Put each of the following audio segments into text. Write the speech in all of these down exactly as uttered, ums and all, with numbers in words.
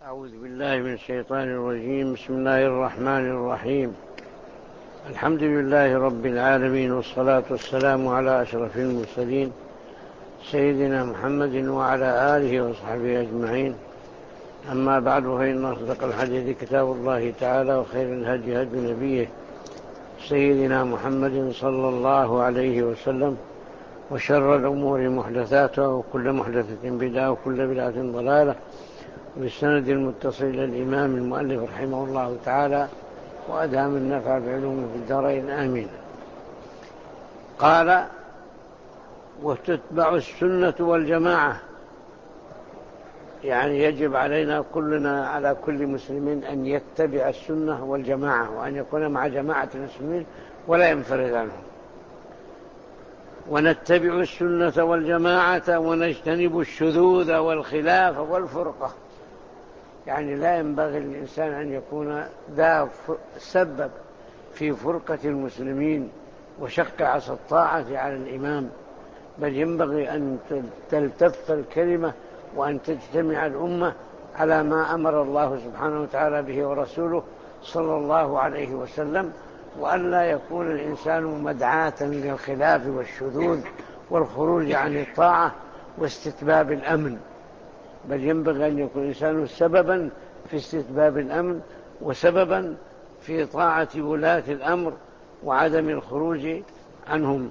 أعوذ بالله من الشيطان الرجيم. بسم الله الرحمن الرحيم. الحمد لله رب العالمين، والصلاة والسلام على أشرف المرسلين سيدنا محمد وعلى آله وصحبه أجمعين. أما بعد، فإن أصدق الحديث كتاب الله تعالى، وخير الهدي هدي نبيه سيدنا محمد صلى الله عليه وسلم، وشر الأمور محدثاتها، وكل محدثة بدعة، وكل بدعة ضلالة. بالسند المتصل إلى الإمام المؤلف رحمه الله تعالى، وأدام النفع بعلومه في الدارين، آمين. قال: وتتبع السنة والجماعة، يعني يجب علينا كلنا، على كل مسلم، أن يتبع السنة والجماعة، وأن يكون مع جماعة المسلمين ولا ينفرد عنهم. ونتبع السنة والجماعة ونجتنب الشذوذ والخلاف والفرقة، يعني لا ينبغي للإنسان أن يكون ذا سبب في فرقة المسلمين وشق عصا الطاعة على الإمام، بل ينبغي أن تلتف الكلمة وأن تجتمع الأمة على ما أمر الله سبحانه وتعالى به ورسوله صلى الله عليه وسلم، وأن لا يكون الإنسان مدعاة للخلاف والشذوذ والخروج عن الطاعة واستتباب الأمن، بل ينبغي أن يكون الإنسان سببا في استتباب الأمن، وسببا في طاعة ولاة الأمر وعدم الخروج عنهم.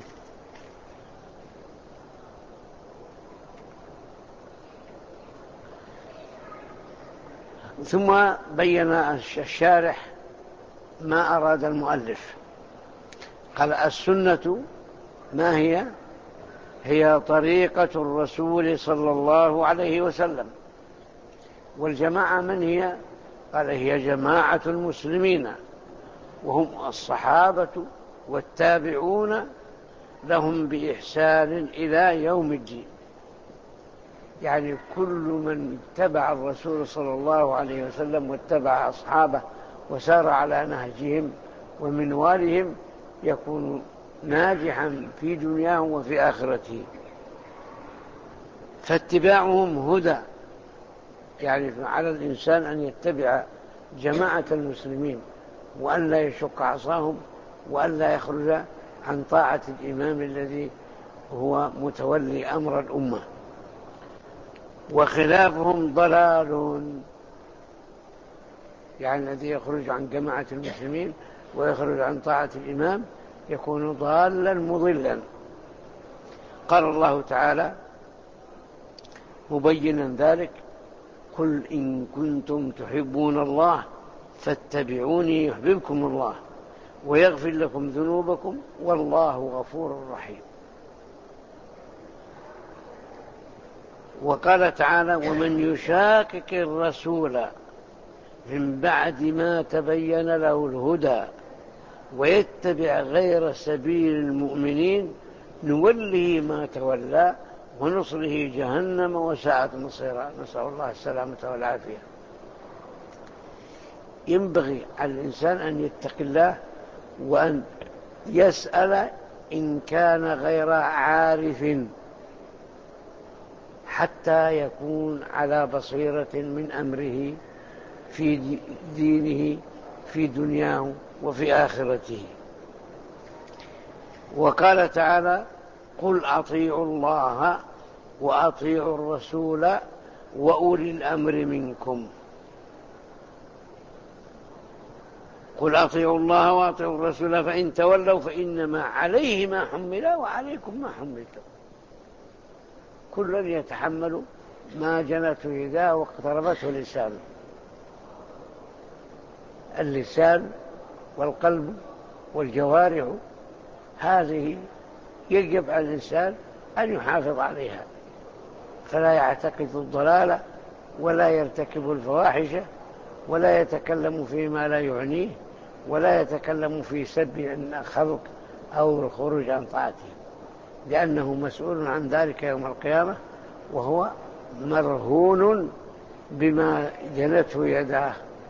ثم بين الشارح ما أراد المؤلف. قال: السنة ما هي؟ هي طريقة الرسول صلى الله عليه وسلم. والجماعة من هي؟ قال: هي جماعة المسلمين، وهم الصحابة والتابعون لهم بإحسان إلى يوم الدين، يعني كل من اتبع الرسول صلى الله عليه وسلم واتبع أصحابه وسار على نهجهم ومنوالهم يكون ناجحا في دنياه وفي آخرته. فاتباعهم هدى، يعني على الإنسان أن يتبع جماعة المسلمين، وأن لا يشق عصاهم، وأن لا يخرج عن طاعة الإمام الذي هو متولي أمر الأمة. وخلافهم ضلال، يعني الذي يخرج عن جماعة المسلمين ويخرج عن طاعة الإمام يكون ضالا مضلا. قال الله تعالى مبينا ذلك: قل إن كنتم تحبون الله فاتبعوني يحببكم الله ويغفر لكم ذنوبكم والله غفور رحيم. وقال تعالى: ومن يشاكك الرسول من بعد ما تبين له الهدى ويتبع غير سبيل المؤمنين نوله ما تولى ونصله جهنم وساءت مصيرا. نسأل الله السلامة والعافية. ينبغي على الإنسان أن يتقي الله وأن يسأل إن كان غير عارف، حتى يكون على بصيرة من أمره في دينه في دنياه وفي آخرته. وقال تعالى: قل أطيعوا الله وأطيعوا الرسول وأولي الأمر منكم. قل أطيعوا الله وأطيعوا الرسول فإن تولوا فإنما عليه ما حمل وعليكم ما حملتم. كل يتحمل ما جنته يداه واقتربته لسانه. اللسان والقلب والجوارح هذه يجب على الإنسان أن يحافظ عليها، فلا يعتقد الضلال ولا يرتكب الفواحش ولا يتكلم فيما لا يعنيه ولا يتكلم في سب الخلق أو الخروج عن طاعته، لأنه مسؤول عن ذلك يوم القيامة، وهو مرهون بما جنته يداه.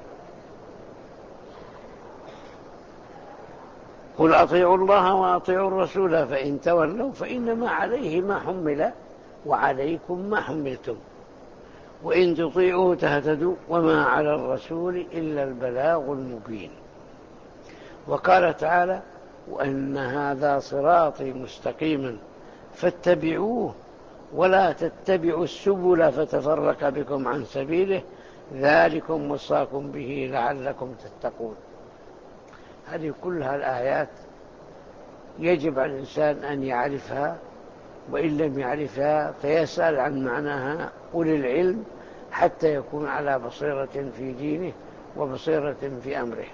قل أطيعوا الله وأطيعوا الرسول فإن تولوا فإنما عليه ما حمل وعليكم ما حملتم. وإن تطيعوه تهتدوا وما على الرسول إلا البلاغ المبين. وقال تعالى: وأن هذا صراطي مستقيما فاتبعوه ولا تتبعوا السبل فتفرق بكم عن سبيله ذلكم وصاكم به لعلكم تتقون. هذه كلها الآيات يجب على الإنسان أن يعرفها، وإن لم يعرفها فيسأل عن معناها أولي العلم حتى يكون على بصيرة في دينه وبصيرة في أمره.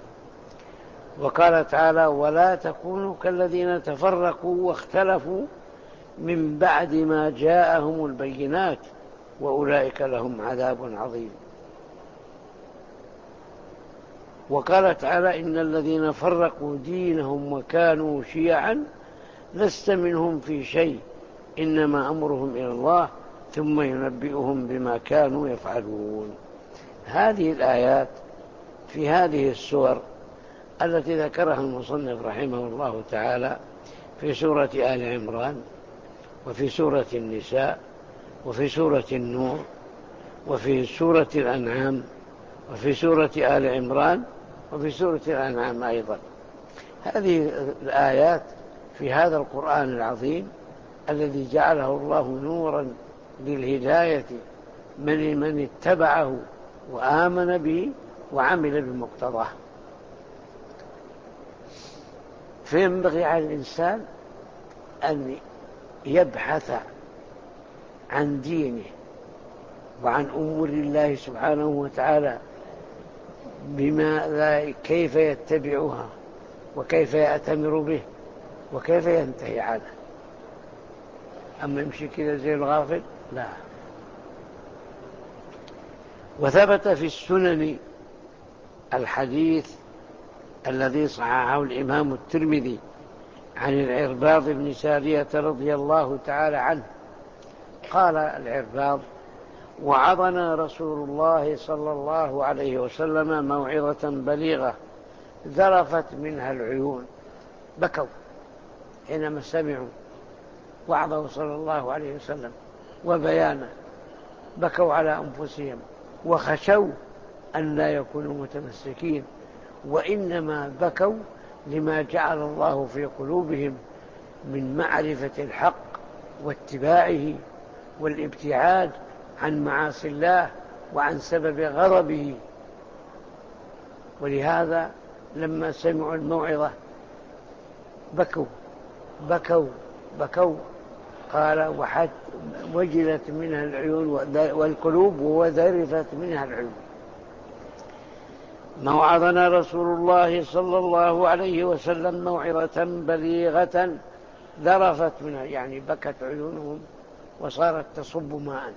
وقال تعالى: ولا تكونوا كالذين تفرقوا واختلفوا من بعد ما جاءهم البينات وأولئك لهم عذاب عظيم. وقال تعالى: إن الذين فرقوا دينهم وكانوا شيعا لست منهم في شيء إنما أمرهم إلى الله ثم ينبئهم بما كانوا يفعلون. هذه الآيات في هذه السور التي ذكرها المصنف رحمه الله تعالى في سورة آل عمران وفي سورة النساء وفي سورة النور وفي سورة الأنعام وفي سورة آل عمران وفي سورة الأنعام أيضا. هذه الآيات في هذا القرآن العظيم الذي جعله الله نورا للهداية من من اتبعه وآمن به وعمل بمقتضاه. فينبغي على الإنسان أن يبحث عن دينه وعن أمور الله سبحانه وتعالى بما كيف يتبعها وكيف يأتمر به وكيف ينتهي عنه. أما يمشي كذا زي الغافل لا. وثبت في السنن الحديث الذي صححه الإمام الترمذي عن العرباض بن سارية رضي الله تعالى عنه قال العرباض: وعظنا رسول الله صلى الله عليه وسلم موعظة بليغة ذرفت منها العيون. بكوا حينما سمعوا وعظه صلى الله عليه وسلم وبيانه، بكوا على أنفسهم وخشوا أن لا يكونوا متمسكين، وإنما بكوا لما جعل الله في قلوبهم من معرفة الحق واتباعه والابتعاد عن معاصي الله وعن سبب غضبه. ولهذا لما سمعوا الموعظة بكوا بكوا بكوا قال: وحتى وجلت منها العيون والقلوب وذرفت منها العيون. موعظنا رسول الله صلى الله عليه وسلم موعظة بليغة ذرفت منها، يعني بكت عيونهم وصارت تصب ماء،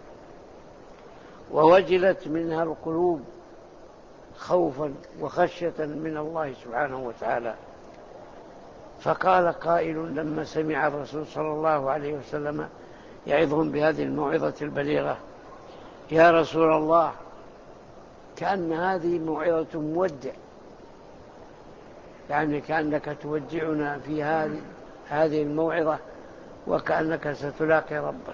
ووجلت منها القلوب خوفا وخشية من الله سبحانه وتعالى. فقال قائل لما سمع الرسول صلى الله عليه وسلم يعظهم بهذه الموعظة البليغة: يا رسول الله، كأن هذه موعظة مودع، يعني كأنك تودعنا في هذه هذه الموعظة وكأنك ستلاقي ربك،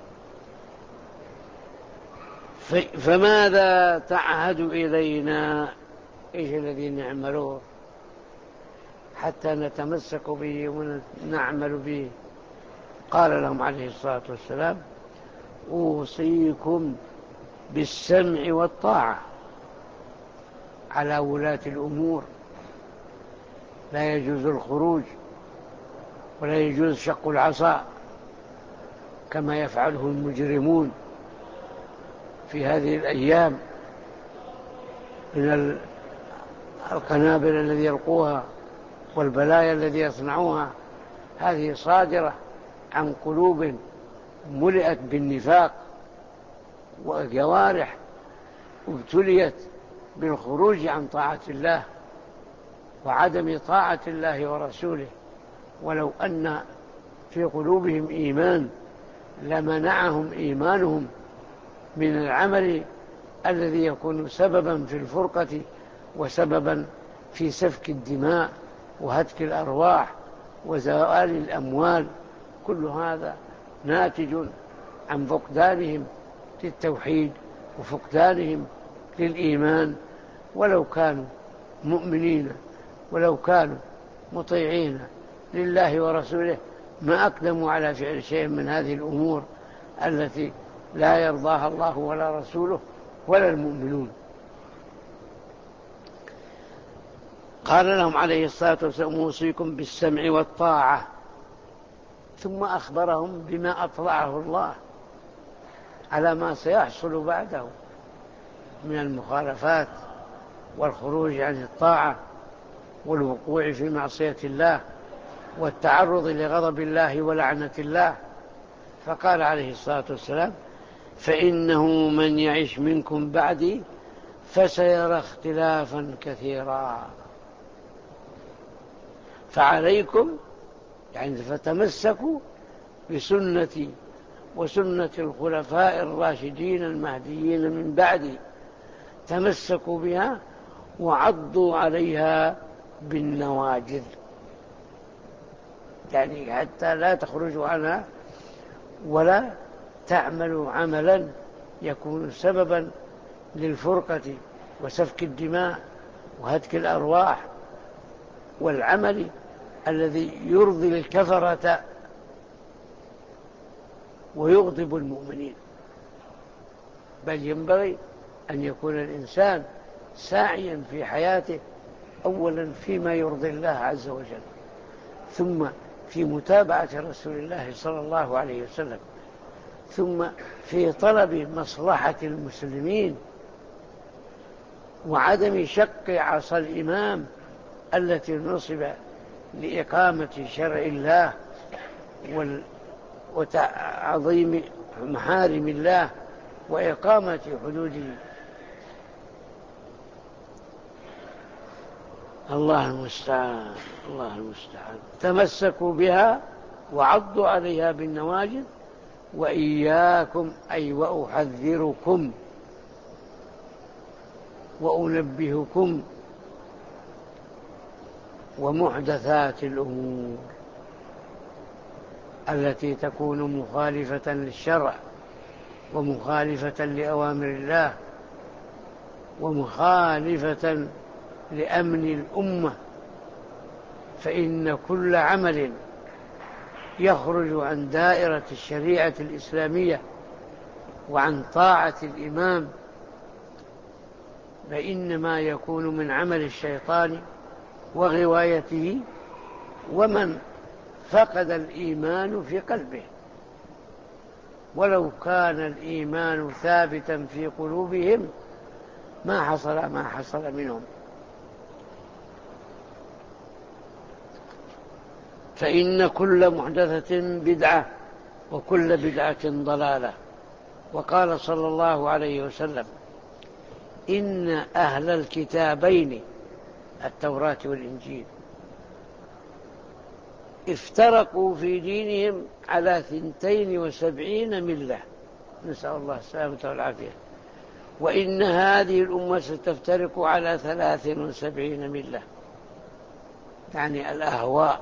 فماذا تعهد إلينا؟ إيش الذي نعمله حتى نتمسك به ونعمل به؟ قال لهم عليه الصلاة والسلام: أوصيكم بالسمع والطاعة على ولاة الأمور، لا يجوز الخروج ولا يجوز شق العصا كما يفعله المجرمون في هذه الأيام من القنابل الذي يلقوها والبلايا الذي يصنعوها. هذه صادرة عن قلوب ملئت بالنفاق وجوارح ابتليت بالخروج عن طاعة الله وعدم طاعة الله ورسوله. ولو أن في قلوبهم إيمان لمنعهم إيمانهم من العمل الذي يكون سببا في الفرقة وسببا في سفك الدماء وهتك الأرواح وزوال الأموال. كل هذا ناتج عن فقدانهم للتوحيد وفقدانهم للإيمان، ولو كانوا مؤمنين ولو كانوا مطيعين لله ورسوله ما أقدموا على فعل شيء من هذه الأمور التي لا يرضاها الله ولا رسوله ولا المؤمنون. قال لهم عليه الصلاة والسلام: أوصيكم بالسمع والطاعة، ثم أخبرهم بما أطلعه الله على ما سيحصل بعده من المخالفات والخروج عن الطاعة والوقوع في معصية الله والتعرض لغضب الله ولعنة الله. فقال عليه الصلاة والسلام: فإنه من يعش منكم بعدي فسيرى اختلافا كثيرا، فعليكم يعني فتمسكوا بسنتي وسنة الخلفاء الراشدين المهديين من بعدي، تمسكوا بها وعضوا عليها بالنواجذ، يعني حتى لا تخرجوا عنها ولا تعملوا عملا يكون سببا للفرقة وسفك الدماء وهتك الأرواح والعمل الذي يرضي الكفرة ويغضب المؤمنين. بل ينبغي أن يكون الإنسان ساعيا في حياته أولا فيما يرضي الله عز وجل، ثم في متابعة رسول الله صلى الله عليه وسلم، ثم في طلب مصلحة المسلمين وعدم شق عصا الإمام التي نصب لإقامة شرع الله وتعظيم محارم الله وإقامة حدوده. الله المستعان الله المستعان. تمسكوا بها وعضوا عليها بالنواجذ، وإياكم أي وأحذركم وأنبهكم ومحدثات الأمور التي تكون مخالفة للشرع ومخالفة لأوامر الله ومخالفة لأمن الأمة، فإن كل عمل يخرج عن دائرة الشريعة الإسلامية وعن طاعة الإمام فإنما يكون من عمل الشيطان وغوايته، ومن فقد الإيمان في قلبه ولو كان الإيمان ثابتا في قلوبهم ما حصل ما حصل منهم. فإن كل محدثة بدعة وكل بدعة ضلالة. وقال صلى الله عليه وسلم: إن أهل الكتابين التوراة والإنجيل افترقوا في دينهم على ثنتين وسبعين ملة، نسأل الله السلامة والعافية، وإن هذه الأمة ستفترق على ثلاث وسبعين ملة، يعني الأهواء.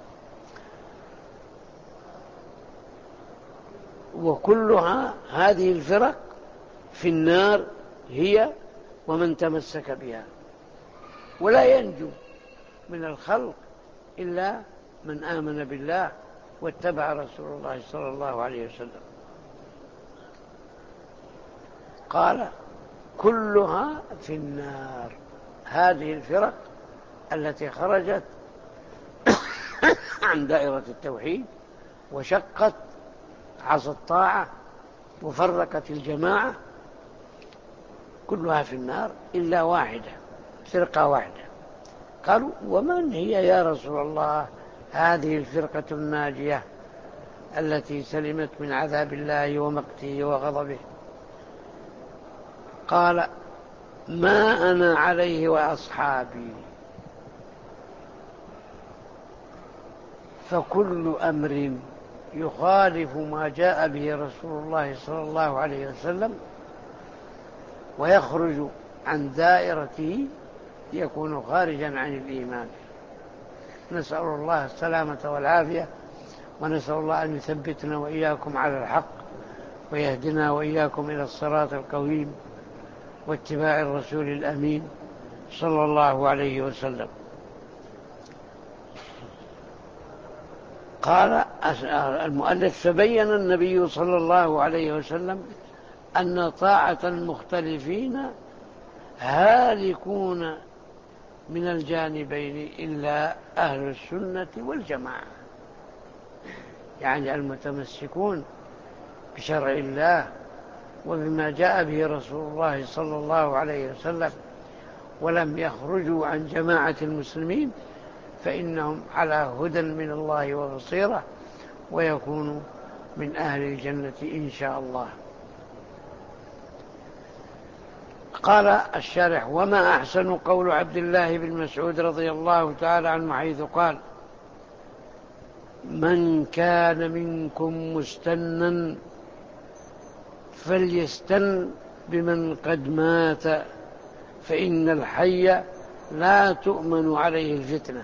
وكلها هذه الفرق في النار هي ومن تمسك بها، ولا ينجو من الخلق إلا من آمن بالله واتبع رسول الله صلى الله عليه وسلم. قال: كلها في النار. هذه الفرق التي خرجت عن دائرة التوحيد وشقت عصا الطاعة وفرقت الجماعة كلها في النار إلا واحدة، فرقة واحدة. قالوا: ومن هي يا رسول الله هذه الفرقة الناجية التي سلمت من عذاب الله ومقته وغضبه؟ قال: ما أنا عليه وأصحابي. فكل أمر يخالف ما جاء به رسول الله صلى الله عليه وسلم ويخرج عن دائرته يكون خارجا عن الإيمان. نسأل الله السلامة والعافية، ونسأل الله أن يثبتنا وإياكم على الحق ويهدنا وإياكم إلى الصراط القويم واتباع الرسول الأمين صلى الله عليه وسلم. قال المؤلف: فبين النبي صلى الله عليه وسلم أن طاعة المختلفين هالكون من الجانبين إلا أهل السنة والجماعة، يعني المتمسكون بشرع الله وبما جاء به رسول الله صلى الله عليه وسلم ولم يخرجوا عن جماعة المسلمين، فإنهم على هدى من الله وبصيرة، ويكونوا من أهل الجنة إن شاء الله. قال الشارح: وما أحسن قول عبد الله بن مسعود رضي الله تعالى عنه حيث قال: من كان منكم مستنا فليستن بمن قد مات، فإن الحي لا تؤمن عليه الفتنة.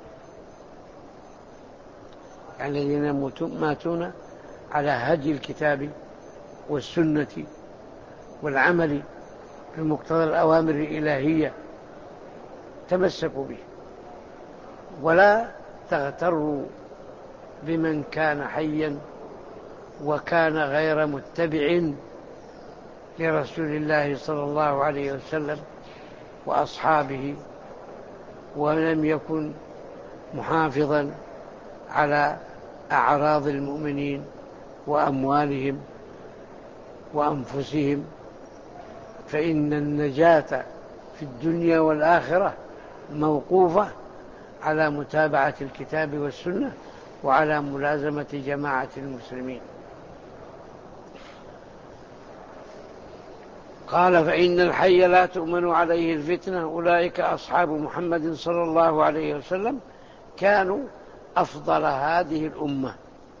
يعني الذين ماتون على هدي الكتاب والسنة والعمل بمقتضى الأوامر الإلهية تمسكوا به، ولا تغتروا بمن كان حيا وكان غير متبع لرسول الله صلى الله عليه وسلم وأصحابه، ولم يكن محافظا على أعراض المؤمنين وأموالهم وأنفسهم، فإن النجاة في الدنيا والآخرة موقوفة على متابعة الكتاب والسنة وعلى ملازمة جماعة المسلمين. قال: فإن الحي لا تؤمن عليه الفتنة. أولئك أصحاب محمد صلى الله عليه وسلم كانوا أفضل هذه الأمة،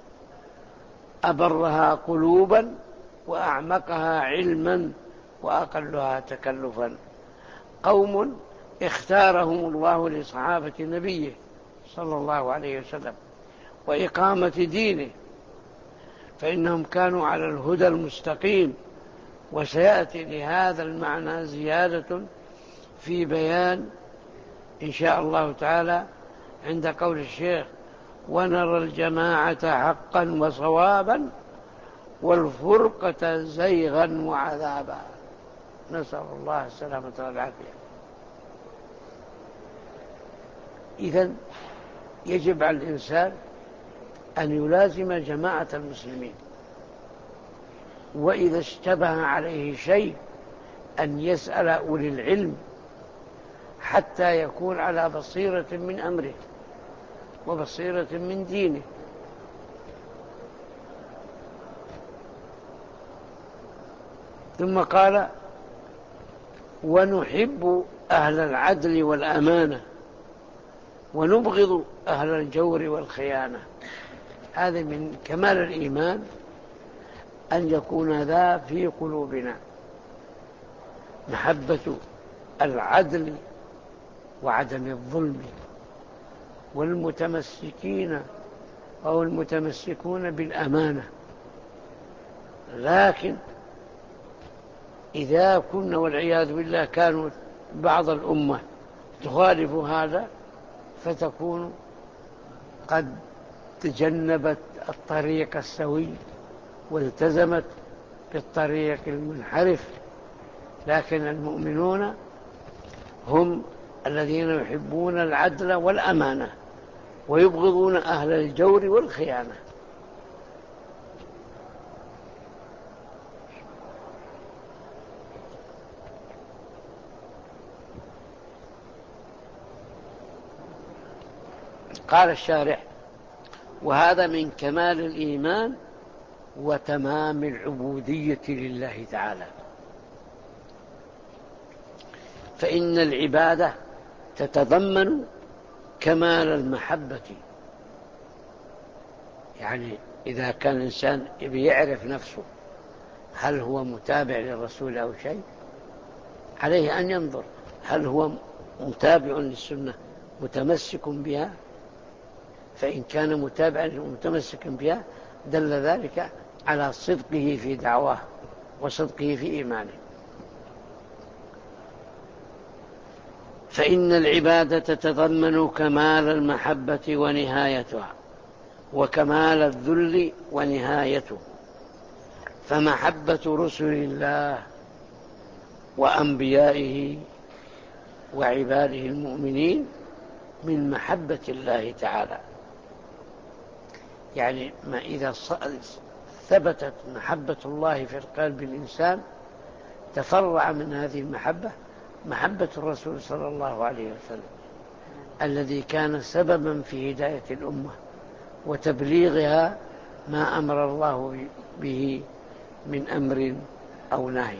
أبرها قلوبا وأعمقها علما وأقلها تكلفا، قوم اختارهم الله لصحابة نبيه صلى الله عليه وسلم وإقامة دينه، فإنهم كانوا على الهدى المستقيم. وسيأتي لهذا المعنى زيادة في بيان إن شاء الله تعالى عند قول الشيخ: ونرى الجماعة حقا وصوابا والفرقة زيغا وعذابا. نسأل الله السلامة والعافية. إذن يجب على الإنسان أن يلازم جماعة المسلمين، وإذا اشتبه عليه شيء أن يسأل أولي العلم حتى يكون على بصيرة من أمره وبصيرة من دينه. ثم قال: ونحب أهل العدل والأمانة ونبغض أهل الجور والخيانة. هذا من كمال الإيمان أن يكون ذا في قلوبنا، محبة العدل وعدم الظلم، والمتمسكين أو المتمسكون بالأمانة. لكن إذا كنا والعياذ بالله كانوا بعض الأمة تخالف هذا، فتكون قد تجنبت الطريق السوي والتزمت بالطريق المنحرف. لكن المؤمنون هم الذين يحبون العدل والأمانة ويبغضون أهل الجور والخيانة. قال الشارح: وهذا من كمال الإيمان وتمام العبودية لله تعالى، فإن العبادة تتضمن كمال المحبة. يعني إذا كان الإنسان يعرف نفسه هل هو متابع للرسول أو شيء، عليه أن ينظر هل هو متابع للسنة متمسك بها. فإن كان متابعا ومتمسكا بها دل ذلك على صدقه في دعواه وصدقه في إيمانه. فإن العبادة تتضمن كمال المحبة ونهايتها، وكمال الذل ونهايته. فمحبة رسل الله وأنبيائه وعباده المؤمنين من محبة الله تعالى. يعني ما إذا ثبتت محبة الله في قلب الإنسان تفرع من هذه المحبة محبة الرسول صلى الله عليه وسلم الذي كان سببا في هداية الأمة وتبليغها ما أمر الله به من أمر أو نهي.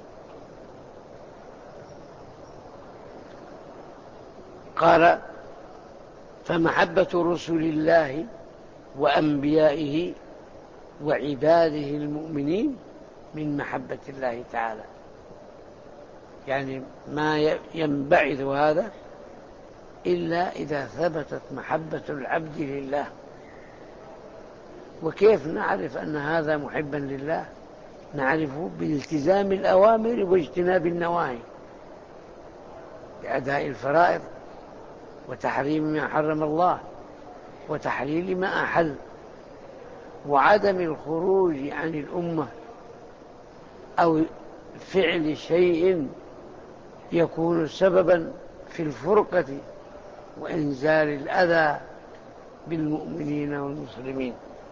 قال: فمحبة رسل الله وأنبيائه وعباده المؤمنين من محبة الله تعالى. يعني ما ينبعث هذا إلا إذا ثبتت محبة العبد لله. وكيف نعرف أن هذا محبا لله؟ نعرفه بالالتزام الأوامر واجتناب النواهي، بأداء الفرائض وتحريم ما حرم الله وتحليل ما أحل، وعدم الخروج عن الأمة أو فعل شيء يكون سببا في الفرقة وإنزال الأذى بالمؤمنين والمسلمين.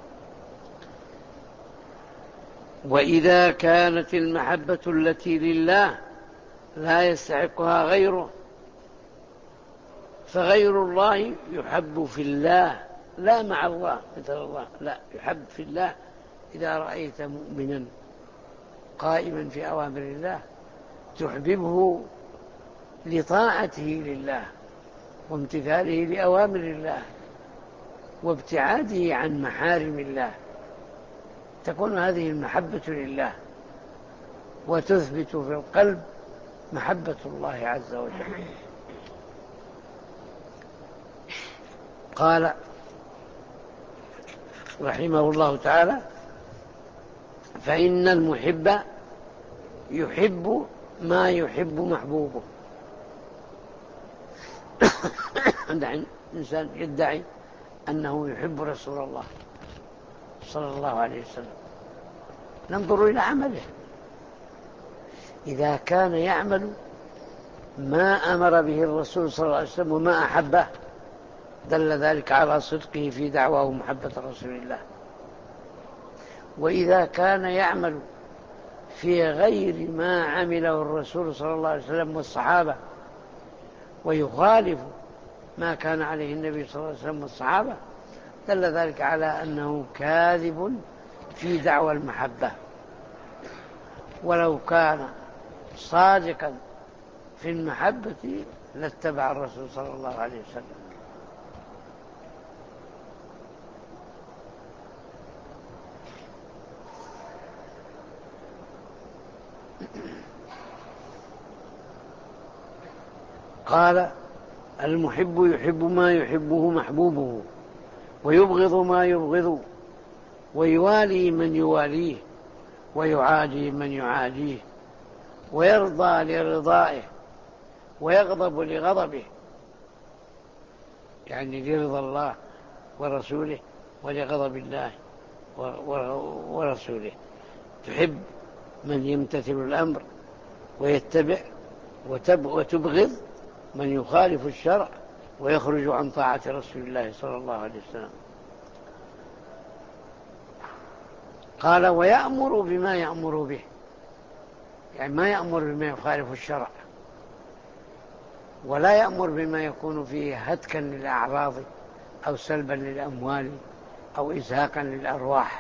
وإذا كانت المحبة التي لله لا يستحقها غيره، فغير الله يحب في الله لا مع الله مثل الله، لا، يحب في الله. إذا رأيت مؤمنا قائما في أوامر الله تحببه لطاعته لله وامتثاله لأوامر الله وابتعاده عن محارم الله، تكون هذه المحبة لله وتثبت في القلب محبة الله عز وجل. قال رحمه الله تعالى: فإن المحب يحب ما يحب محبوبه. عند إنسان يدعي أنه يحب رسول الله صلى الله عليه وسلم، ننظر إلى عمله. إذا كان يعمل ما أمر به الرسول صلى الله عليه وسلم وما أحبه دل ذلك على صدقه في دعواه محبة رسول الله. وإذا كان يعمل في غير ما عمله الرسول صلى الله عليه وسلم والصحابة ويخالف ما كان عليه النبي صلى الله عليه وسلم والصحابة دل ذلك على أنه كاذب في دعوى المحبة. ولو كان صادقا في المحبة لاتبع الرسول صلى الله عليه وسلم. قال: المحب يحب ما يحبه محبوبه، ويبغض ما يبغضه، ويوالي من يواليه، ويعادي من يعاديه، ويرضى لرضائه، ويغضب لغضبه، يعني لرضا الله ورسوله ولغضب الله ورسوله. تحب من يمتثل الأمر ويتبع، وتبغض من يخالف الشرع ويخرج عن طاعة رسول الله صلى الله عليه وسلم. قال: ويأمر بما يأمر به، يعني ما يأمر بما يخالف الشرع، ولا يأمر بما يكون فيه هتكا للأعراض أو سلبا للأموال أو إزهاقا للأرواح.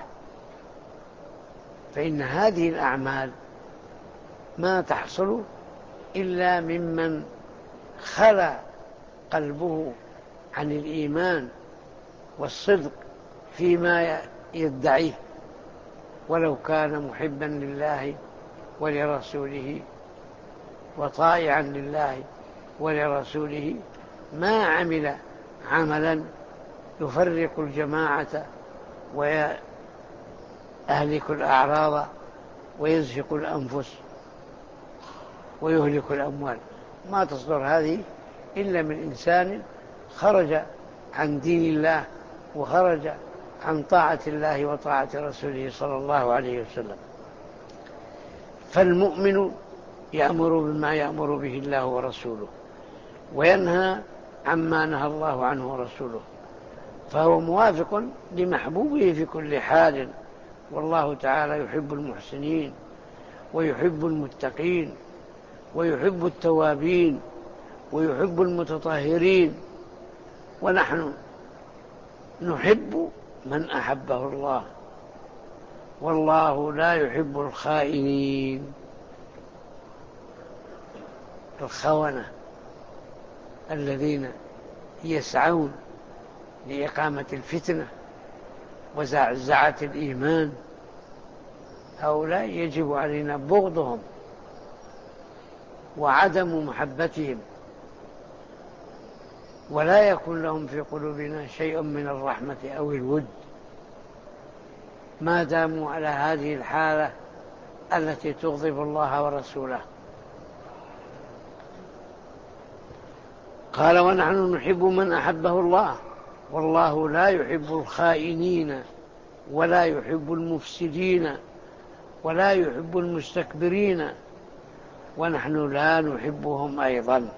فإن هذه الأعمال ما تحصل إلا ممن خلى قلبه عن الإيمان والصدق فيما يدعيه، ولو كان محبا لله ولرسوله وطائعا لله ولرسوله ما عمل عملا يفرق الجماعة أهلك الأعراض ويزهق الأنفس ويهلك الأموال. ما تصدر هذه إلا من إنسان خرج عن دين الله وخرج عن طاعة الله وطاعة رسوله صلى الله عليه وسلم. فالمؤمن يأمر بما يأمر به الله ورسوله وينهى عما نهى الله عنه ورسوله، فهو موافق لمحبوبه في كل حال. والله تعالى يحب المحسنين ويحب المتقين ويحب التوابين ويحب المتطهرين، ونحن نحب من أحبه الله، والله لا يحب الخائنين الخونة الذين يسعون لإقامة الفتنة وزعزعة الإيمان. هؤلاء يجب علينا بغضهم وعدم محبتهم، ولا يكون لهم في قلوبنا شيء من الرحمة أو الود ما داموا على هذه الحالة التي تغضب الله ورسوله. قال ونحن نحب من أحبه الله، والله لا يحب الخائنين ولا يحب المفسدين ولا يحب المستكبرين، ونحن لا نحبهم أيضا.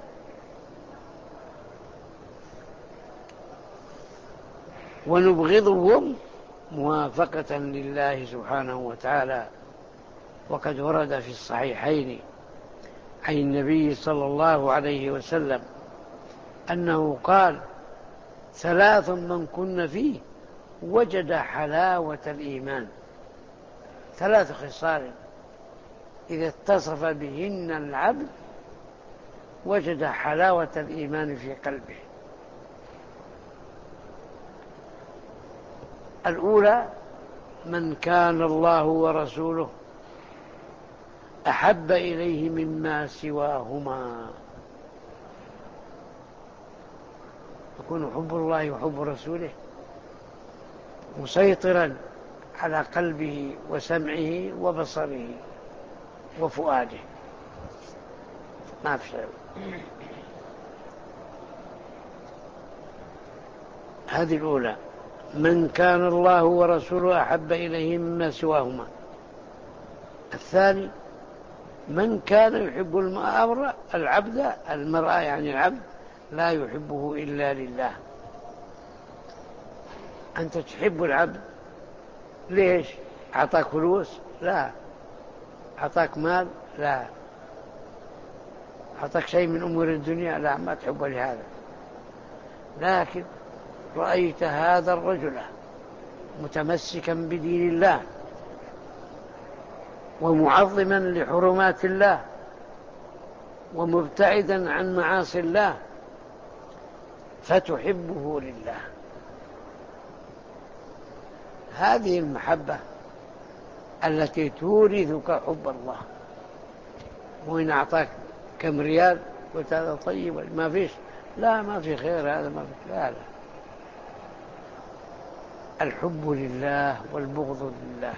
ونبغضهم موافقة لله سبحانه وتعالى. وقد ورد في الصحيحين عن النبي صلى الله عليه وسلم أنه قال ثلاث من كن فيه وجد حلاوة الإيمان. ثلاث خصال إذا اتصف بهن العبد وجد حلاوة الإيمان في قلبه. الأولى من كان الله ورسوله أحب إليه مما سواهما، يكون حب الله وحب رسوله مسيطرا على قلبه وسمعه وبصره وفؤاده، ما في شيء. هذه الأولى، من كان الله ورسوله أحب إليه مما سواهما. الثاني من كان يحب الأمر العبد المرأة يعني العبد لا يحبه إلا لله. أنت تحب العبد ليش؟ أعطاك فلوس؟ لا. أعطاك مال؟ لا. أعطاك شيء من أمور الدنيا؟ لا، ما تحبه لهذا. لكن رأيت هذا الرجل متمسكا بدين الله ومعظما لحرمات الله ومبتعدا عن معاصي الله فتحبه لله. هذه المحبة التي تورثك حب الله. وإن أعطاك كم ريال قلت هذا طيب ما فيش، لا ما في خير هذا ما في، لا لا. الحب لله والبغض لله.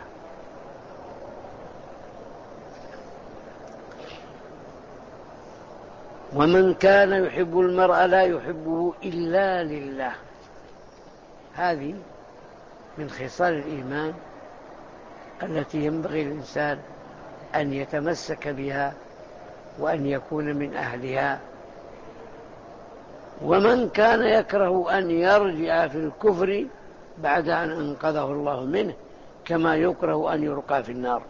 ومن كان يحب المرء لا يحبه إلا لله. هذه من خصال الإيمان التي ينبغي الإنسان أن يتمسك بها وأن يكون من أهلها. ومن كان يكره أن يرجع في الكفر بعد أن أنقذه الله منه كما يكره أن يلقى في النار.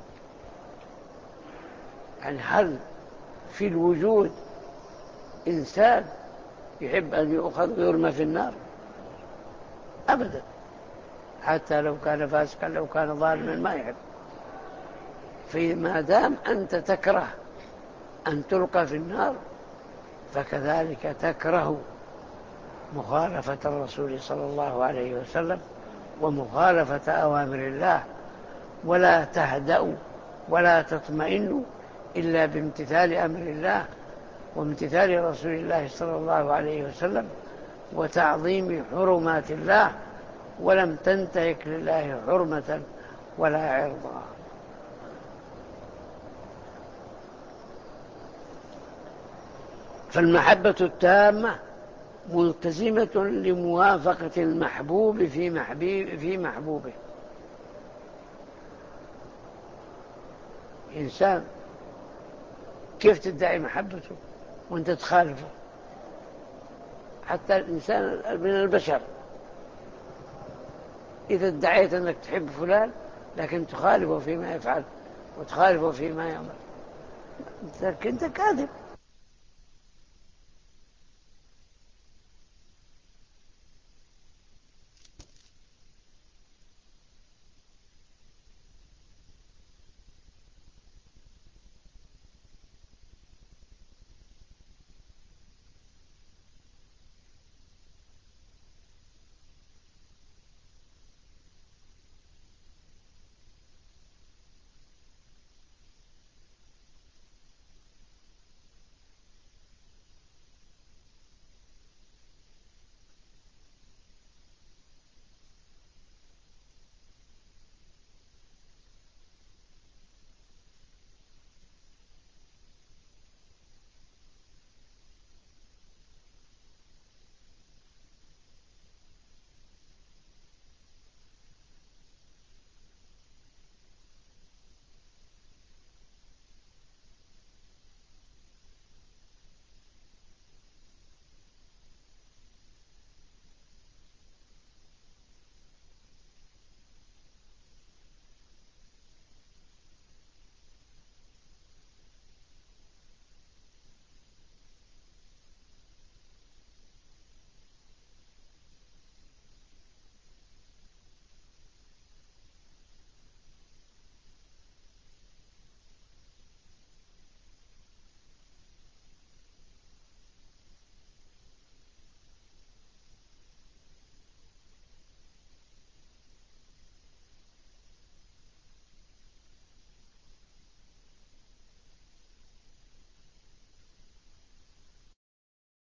يعني هل في الوجود إنسان يحب أن يؤخذ ويرمى في النار؟ أبدا، حتى لو كان فاسقا لو كان ظالما ما يحب. فما دام أنت تكره أن تلقى في النار فكذلك تكره مخالفة الرسول صلى الله عليه وسلم ومخالفة أوامر الله، ولا تهدأ ولا تطمئن إلا بامتثال أمر الله وامتثال رسول الله صلى الله عليه وسلم وتعظيم حرمات الله. ولم تنتهك لله حرمة ولا عرضا. فالمحبة التامة ملتزمة لموافقة المحبوب في محبوب في محبوبه. إنسان كيف تدعي محبته وأنت تخالفه؟ حتى الإنسان من البشر إذا ادعيت أنك تحب فلان لكن تخالفه فيما يفعل وتخالفه فيما يعمل، أنت كاذب.